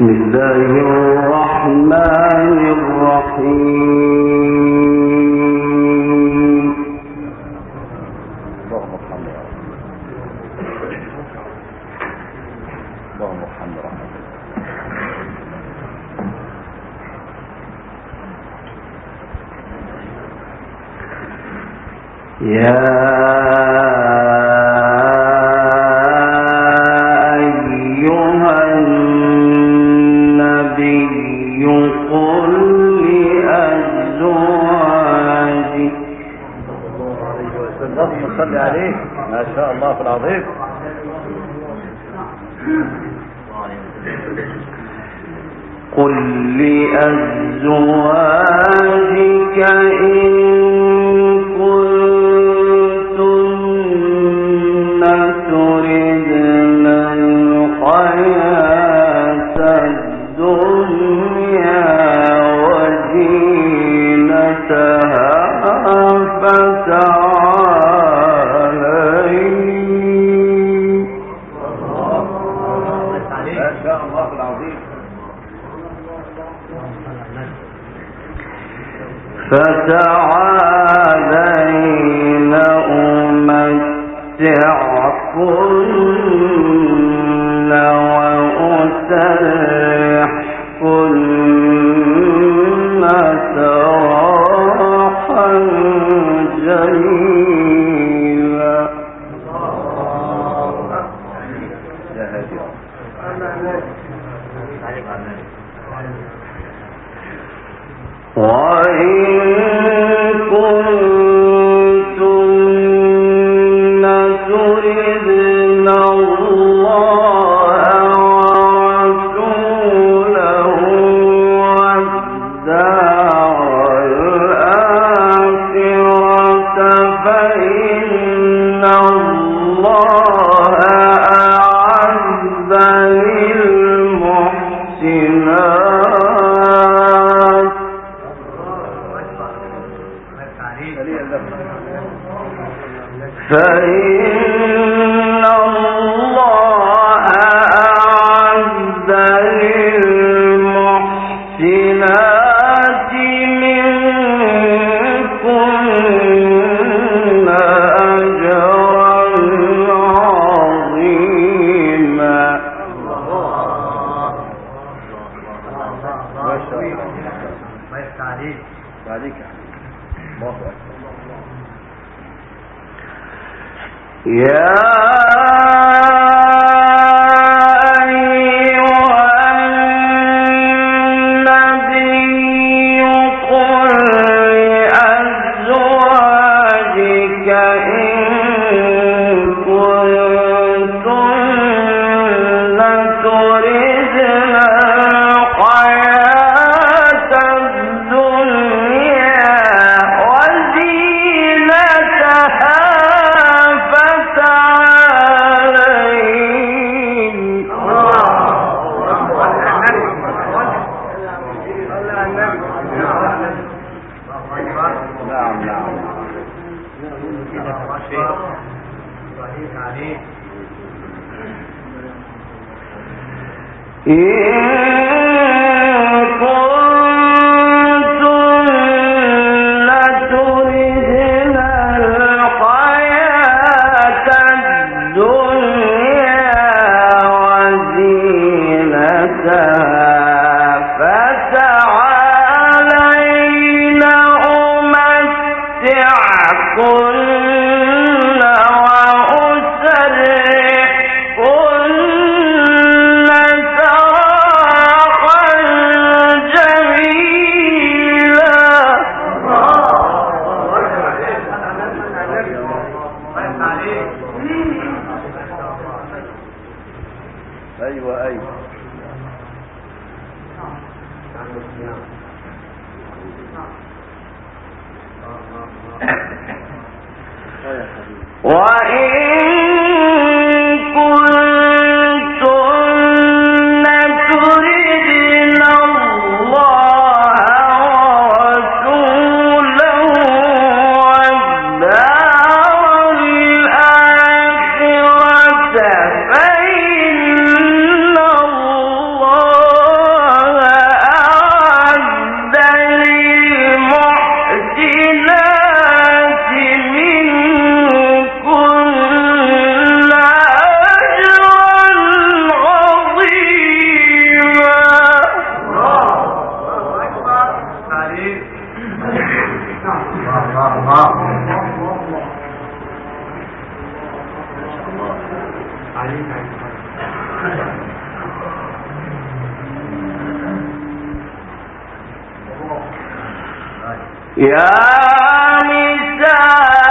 بسم الله الرحمن الرحيم. اللهم ارحمنا يا صل عليه ما شاء الله في العظيم. قل لأزواجك إن كنتن تردن الحياة الدنيا وزينتها فتعالين أمتعكن وأسرحكن سراحا جميلا. وإن كنتن تردن الله ورسوله والدار الآخرة فإن الله أعد للمحسنات فإن الله أعد للمحسنات منكن أجرا عظيما. ما شاء الله. ما يستعليك عليك. الله أكبر. يا فإن الله يا نساء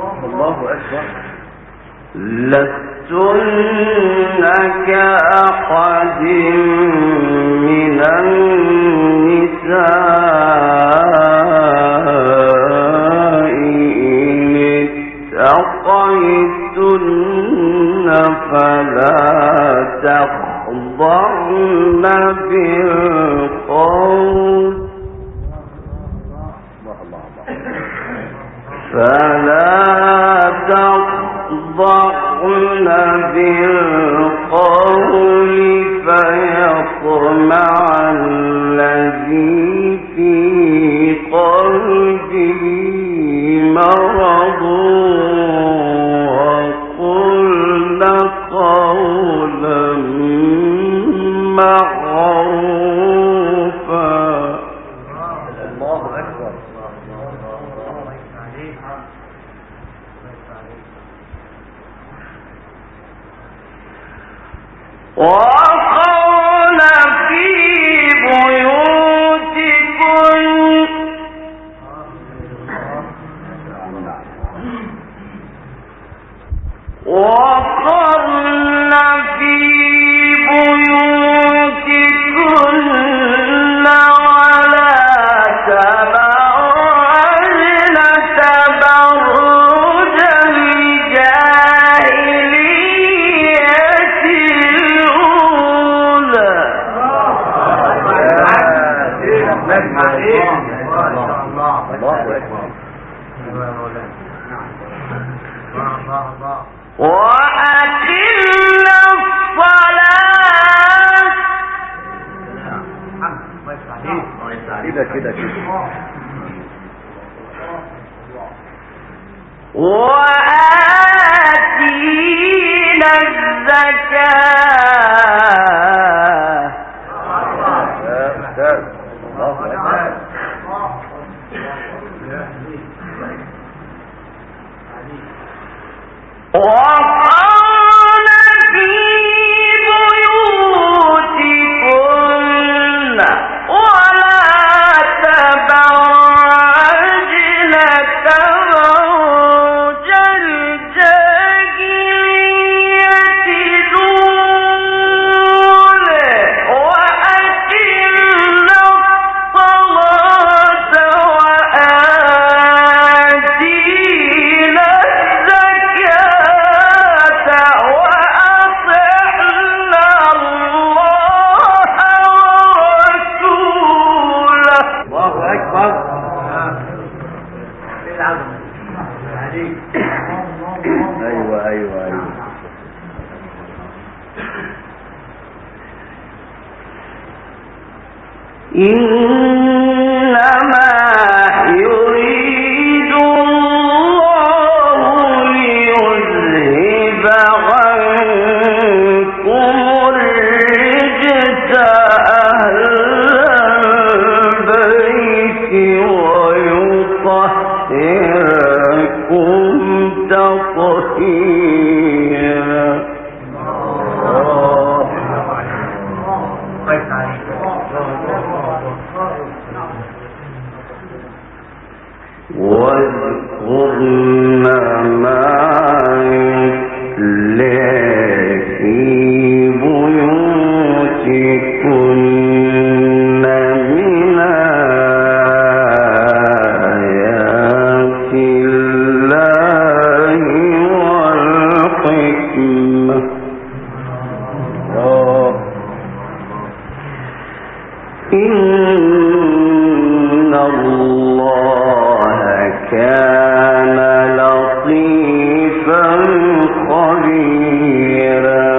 لستن كأحد أحد من النساء إن اتقيتن فلا تخضعن بالقول فيطمع الذي في قلبه مرض وقلن قولا معروفا. الله أكبر. وقرن في بيوتكن ولا تبرجن تبرج الجاهلية الأولى. وأقمنا الصلاة كده وآتينا الزكاة وقرن في بيوتكن ولا تبرجن تبرج الجاهلية الأولى وأقمنا الصلاة وآتينا الزكاة وأطعنا الله ورسوله. الله أكبر. أيوة إنما يريد الله ليذهب عنكم الرجس أهل البيت ويطهركم تطهيرا. واذكرن ما يتلى في بيوتكن من آيات الله والحكمة. إن الله كان لطيفا خبيرا.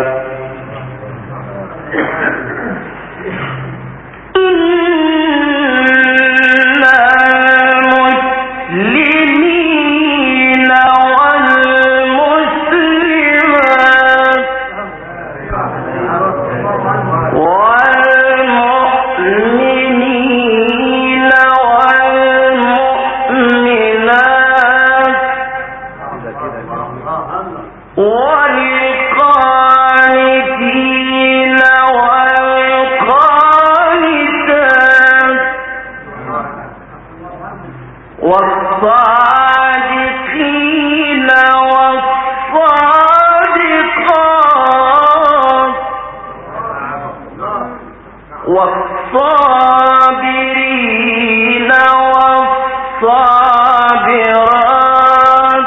إن المسلمين والمسلمات والمؤمنين والصابرين والصابرات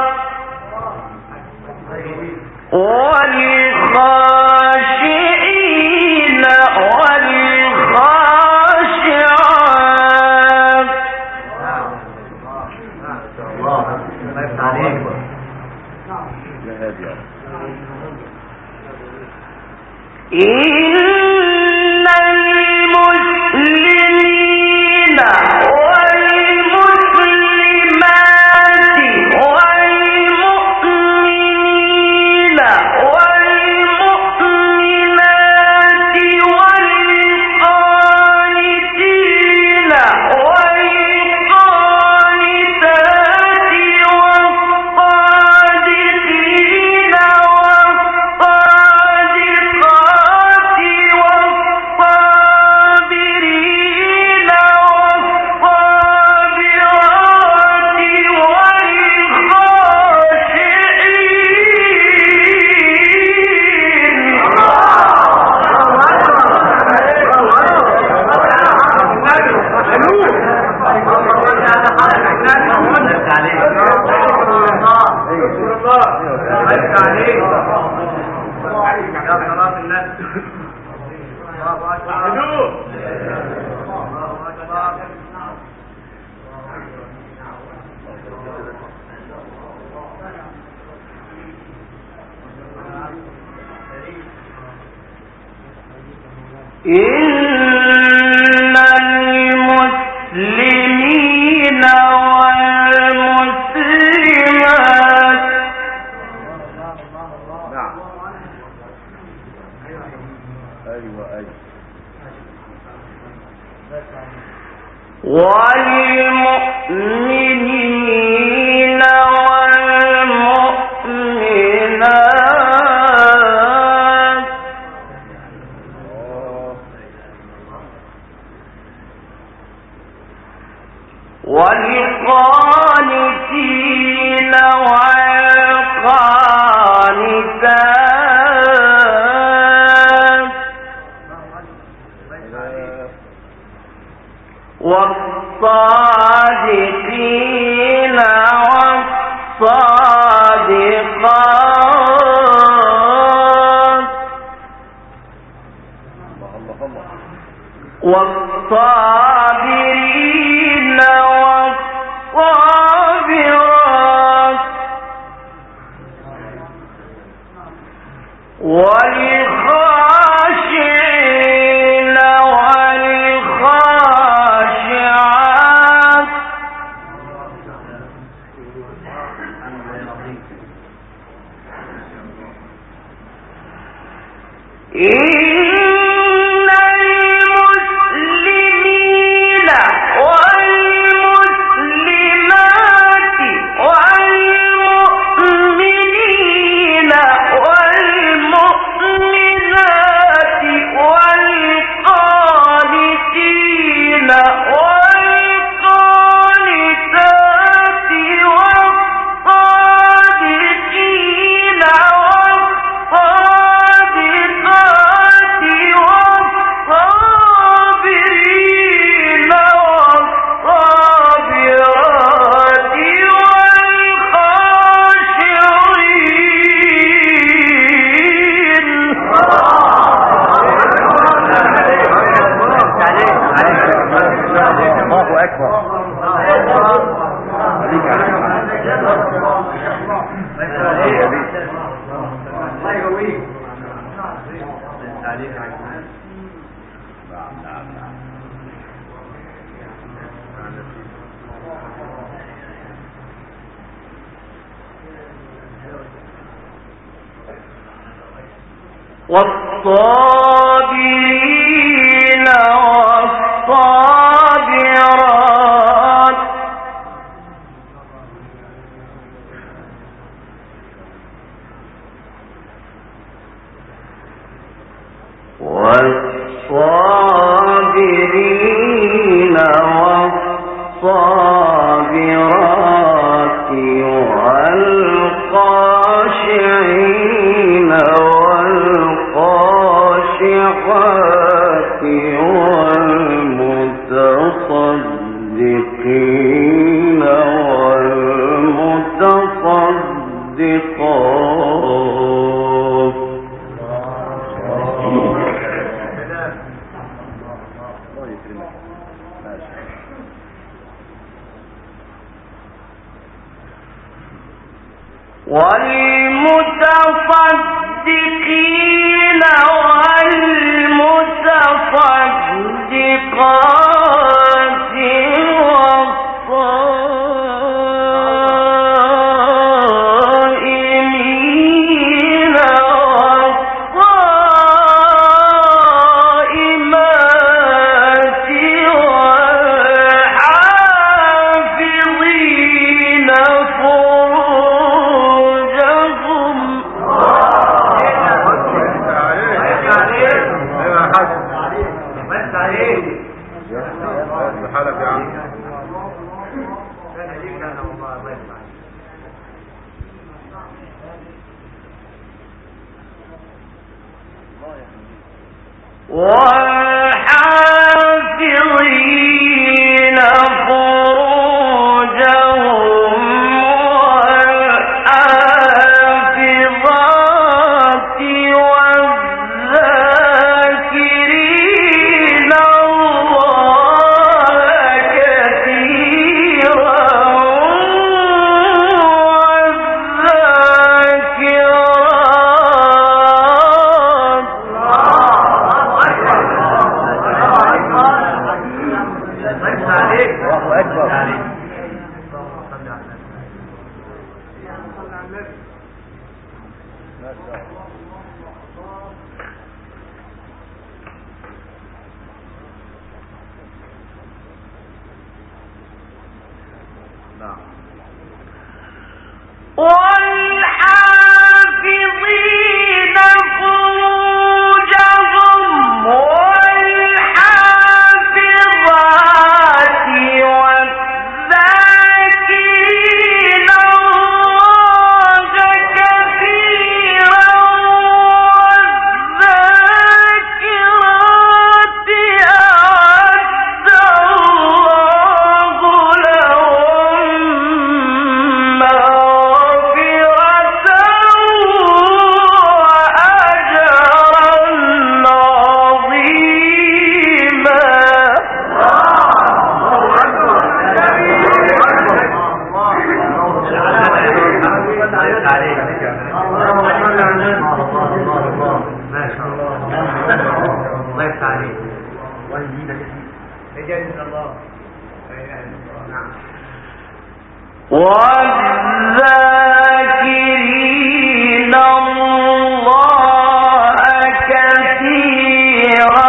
والخاشعين والخاشعات إن المسلمين والمسلمات والمؤمنين والمؤمنات والقانتين والقانتات والصادقين إن المسلمين والمسلمات والمؤمنين والمؤمنات والقانتين والقانتات والصادقين والصادقات والصابرين والصابرات والخاشعين والخاشعات إن المسلمين والمسلمات والمؤمنين والمؤمنات والقانتين والقانتات والصادقين والصادقات والصابرين والصابرات والخاشعين. الله أكبر. والصابرين والصابرات والصابرين والصابرات والخاشعين والخاشعات الله يكرمك. ماشي. والمتصدقين والمتصدقات والصائمين والصائمات والحافظين فروجهم حالك يا عم. والحافظين فروجهم والحافظات والذاكرين الله كثيرا والحافظين فروجهم والحافظات والذاكرين الله كثيرا والذاكرات أعد الله لهم مغفرة والذاكرين الله كثيرا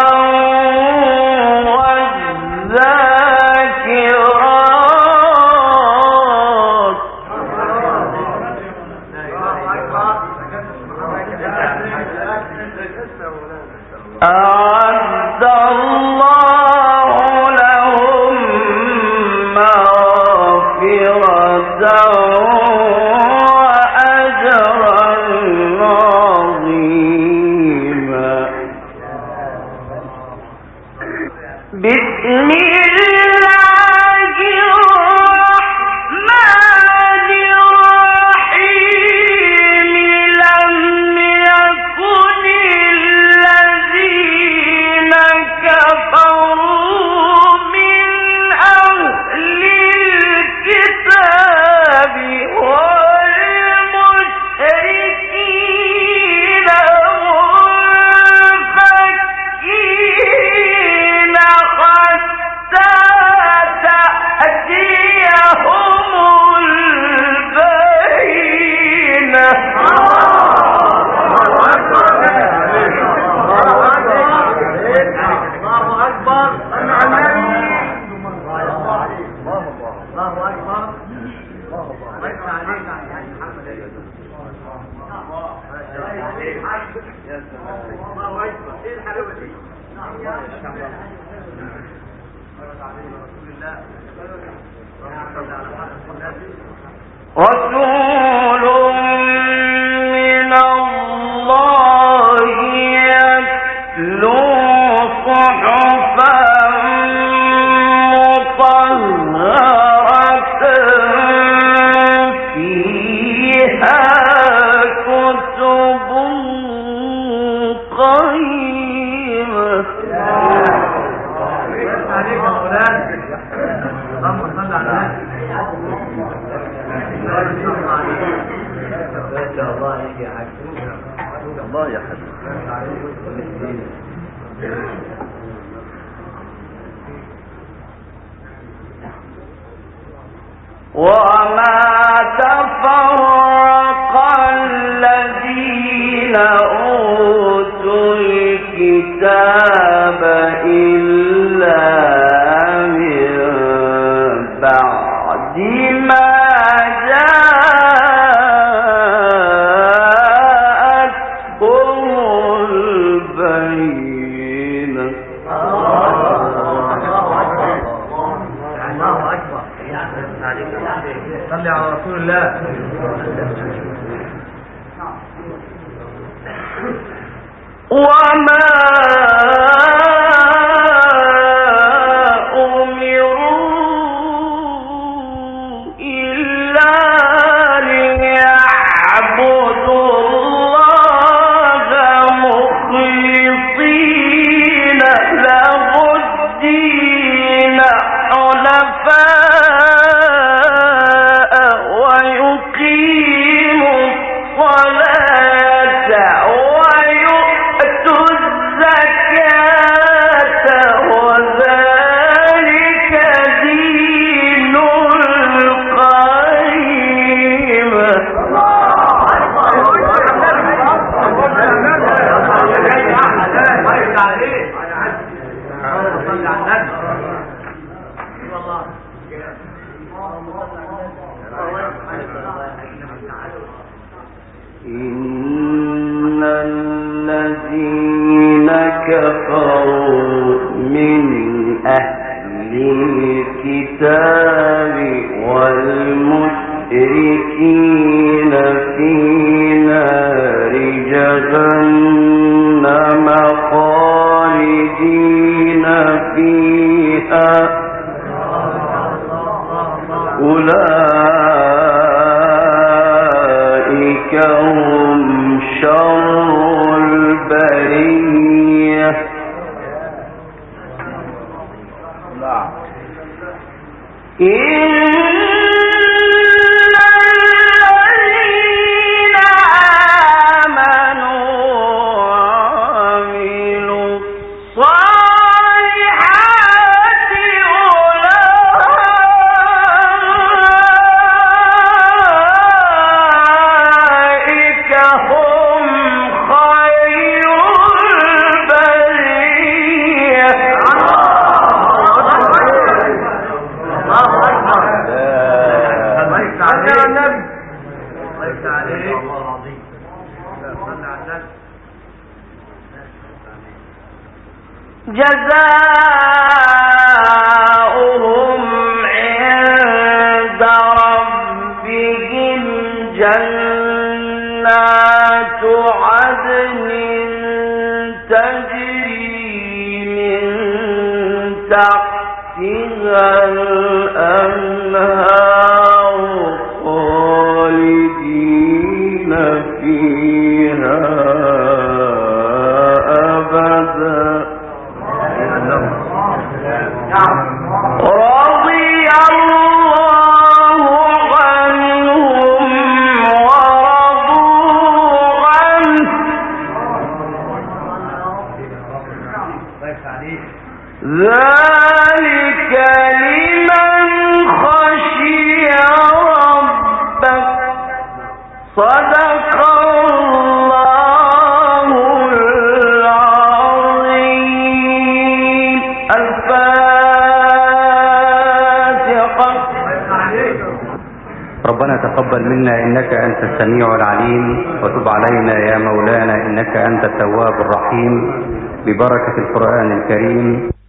والذاكرات أعد الله لهم مغفرة وأجرا عظيما. بسم الله الرحمن الرحيم. لم يكن الذين كفروا من أهل الكتاب والمشركين منفكين حتى تأتيهم البينة. رسول من الله يتلو صحفا مطهرة فيها كتب قيمة. يا حاج الله يا حبيبي. وما تفرق الذين أوتوا الكتاب إلا من بعد ما جاءتهم البينة. الله أكبر. صلي على رسول الله. وما إن الذين كفروا من أهل الكتاب والمشركين في نار جهنم خالدين فيها أولئك هم شر البرية. جزاؤهم عند ربهم جنات عدن تجري من تحتها الأنهار خالدين فيها أبدا. رضي الله عنهم ورضوا عنه ذلك لمن خشي ربه. صدق الله العظيم. الفاتحة. ربنا تقبل منا إنك أنت السميع العليم، وتب علينا يا مولانا إنك أنت التواب الرحيم، ببركة القرآن الكريم.